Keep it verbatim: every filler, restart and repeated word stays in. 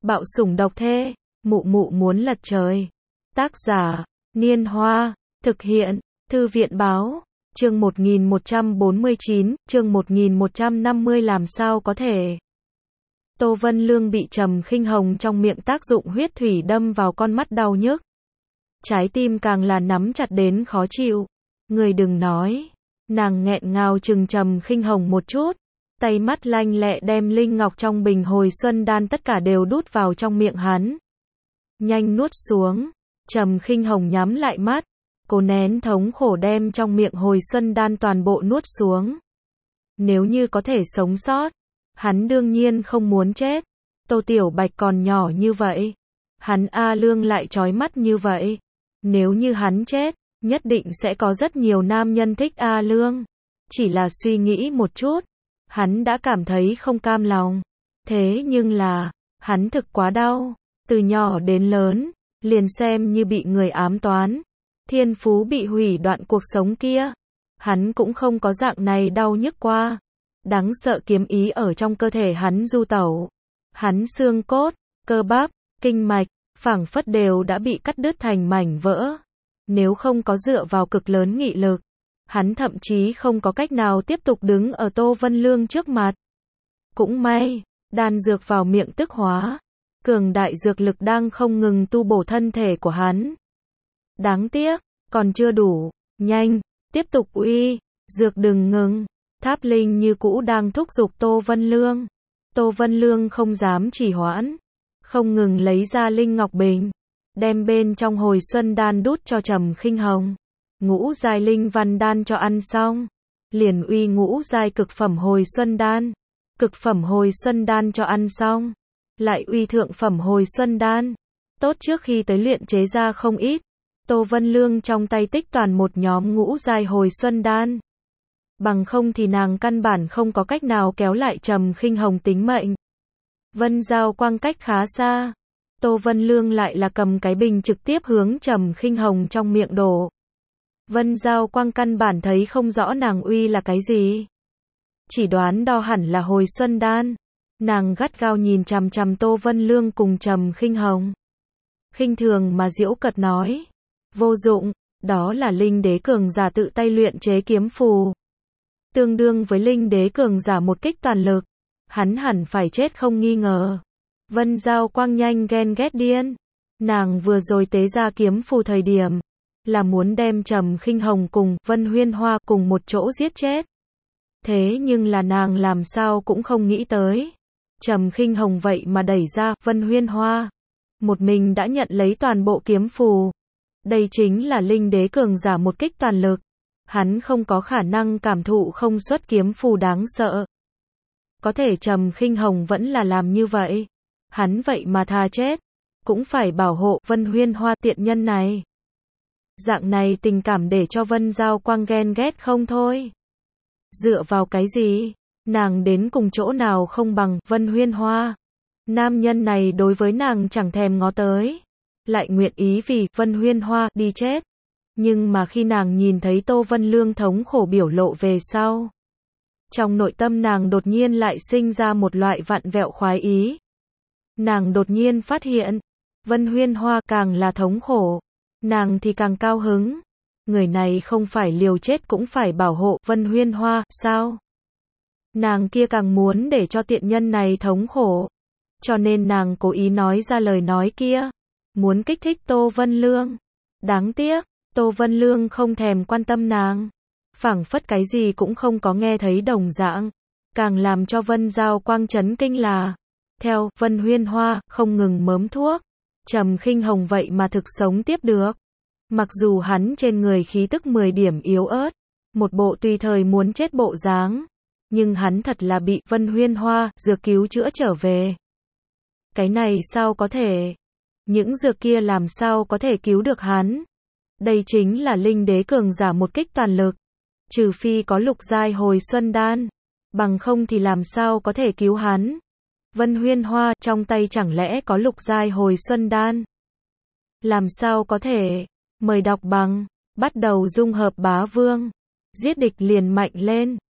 Bạo sủng độc thê, mụ mụ muốn lật trời. Tác giả, Niên Hoa, thực hiện, Thư viện báo, chương một nghìn một trăm bốn mươi chín, chương một nghìn một trăm năm mươi làm sao có thể. Tô Vân Lương bị Trầm Khinh Hồng trong miệng tác dụng huyết thủy đâm vào con mắt đau nhức. Trái tim càng là nắm chặt đến khó chịu. Người đừng nói. Nàng nghẹn ngào chừng Trầm Khinh Hồng một chút. Tay mắt lanh lẹ đem linh ngọc trong bình hồi xuân đan tất cả đều đút vào trong miệng hắn. Nhanh nuốt xuống. Trầm Khinh Hồng nhắm lại mắt. Cố nén thống khổ đem trong miệng hồi xuân đan toàn bộ nuốt xuống. Nếu như có thể sống sót, hắn đương nhiên không muốn chết. Tô Tiểu Bạch còn nhỏ như vậy. Hắn A Lương lại chói mắt như vậy. Nếu như hắn chết, nhất định sẽ có rất nhiều nam nhân thích A Lương. Chỉ là suy nghĩ một chút, hắn đã cảm thấy không cam lòng. Thế nhưng là, hắn thực quá đau. Từ nhỏ đến lớn, liền xem như bị người ám toán. Thiên phú bị hủy đoạn cuộc sống kia. Hắn cũng không có dạng này đau nhức qua. Đáng sợ kiếm ý ở trong cơ thể hắn du tẩu. Hắn xương cốt, cơ bắp, kinh mạch, phảng phất đều đã bị cắt đứt thành mảnh vỡ. Nếu không có dựa vào cực lớn nghị lực, hắn thậm chí không có cách nào tiếp tục đứng ở Tô Vân Lương trước mặt. Cũng may, đan dược vào miệng tức hóa. Cường đại dược lực đang không ngừng tu bổ thân thể của hắn. Đáng tiếc, còn chưa đủ. Nhanh, tiếp tục uy, dược đừng ngừng. Tháp Linh như cũ đang thúc giục Tô Vân Lương. Tô Vân Lương không dám trì hoãn. Không ngừng lấy ra linh ngọc bình. Đem bên trong hồi xuân đan đút cho Trầm Khinh Hồng. Ngũ giai linh văn đan cho ăn xong. Liền uy ngũ giai cực phẩm hồi xuân đan. Cực phẩm hồi xuân đan cho ăn xong. Lại uy thượng phẩm hồi xuân đan. Tốt trước khi tới luyện chế ra không ít. Tô Vân Lương trong tay tích toàn một nhóm ngũ giai hồi xuân đan. Bằng không thì nàng căn bản không có cách nào kéo lại Trầm Khinh Hồng tính mệnh. Vân Giao Quang cách khá xa. Tô Vân Lương lại là cầm cái bình trực tiếp hướng Trầm Khinh Hồng trong miệng đổ. Vân Giao Quang căn bản thấy không rõ nàng uy là cái gì. Chỉ đoán đo hẳn là hồi xuân đan. Nàng gắt gao nhìn chằm chằm Tô Vân Lương cùng Trầm Khinh Hồng. Khinh thường mà giễu cợt nói. Vô dụng, đó là linh đế cường giả tự tay luyện chế kiếm phù. Tương đương với linh đế cường giả một kích toàn lực. Hắn hẳn phải chết không nghi ngờ. Vân Giao Quang nhanh ghen ghét điên. Nàng vừa rồi tế ra kiếm phù thời điểm. Là muốn đem Trầm Khinh Hồng cùng Vân Huyên Hoa cùng một chỗ giết chết. Thế nhưng là nàng làm sao cũng không nghĩ tới. Trầm Khinh Hồng vậy mà đẩy ra Vân Huyên Hoa. Một mình đã nhận lấy toàn bộ kiếm phù. Đây chính là linh đế cường giả một kích toàn lực. Hắn không có khả năng cảm thụ không xuất kiếm phù đáng sợ. Có thể Trầm Khinh Hồng vẫn là làm như vậy. Hắn vậy mà tha chết. Cũng phải bảo hộ Vân Huyên Hoa tiện nhân này. Dạng này tình cảm để cho Vân Giao Quang ghen ghét không thôi. Dựa vào cái gì? Nàng đến cùng chỗ nào không bằng Vân Huyên Hoa. Nam nhân này đối với nàng chẳng thèm ngó tới. Lại nguyện ý vì Vân Huyên Hoa đi chết. Nhưng mà khi nàng nhìn thấy Tô Vân Lương thống khổ biểu lộ về sau. Trong nội tâm nàng đột nhiên lại sinh ra một loại vặn vẹo khoái ý. Nàng đột nhiên phát hiện. Vân Huyên Hoa càng là thống khổ. Nàng thì càng cao hứng. Người này không phải liều chết cũng phải bảo hộ Vân Huyên Hoa, sao? Nàng kia càng muốn để cho tiện nhân này thống khổ. Cho nên nàng cố ý nói ra lời nói kia. Muốn kích thích Tô Vân Lương. Đáng tiếc, Tô Vân Lương không thèm quan tâm nàng. Phảng phất cái gì cũng không có nghe thấy đồng dạng. Càng làm cho Vân Giao Quang chấn kinh là. Theo Vân Huyên Hoa không ngừng mớm thuốc. Trầm Khinh Hồng vậy mà thực sống tiếp được. Mặc dù hắn trên người khí tức mười điểm yếu ớt. Một bộ tùy thời muốn chết bộ dáng. Nhưng hắn thật là bị Vân Huyên Hoa dược cứu chữa trở về. Cái này sao có thể? Những dược kia làm sao có thể cứu được hắn? Đây chính là linh đế cường giả một kích toàn lực. Trừ phi có lục giai hồi xuân đan. Bằng không thì làm sao có thể cứu hắn? Vân Huyên Hoa trong tay chẳng lẽ có lục giai hồi xuân đan? Làm sao có thể? Mời đọc bằng. Bắt đầu dung hợp bá vương. Giết địch liền mạnh lên.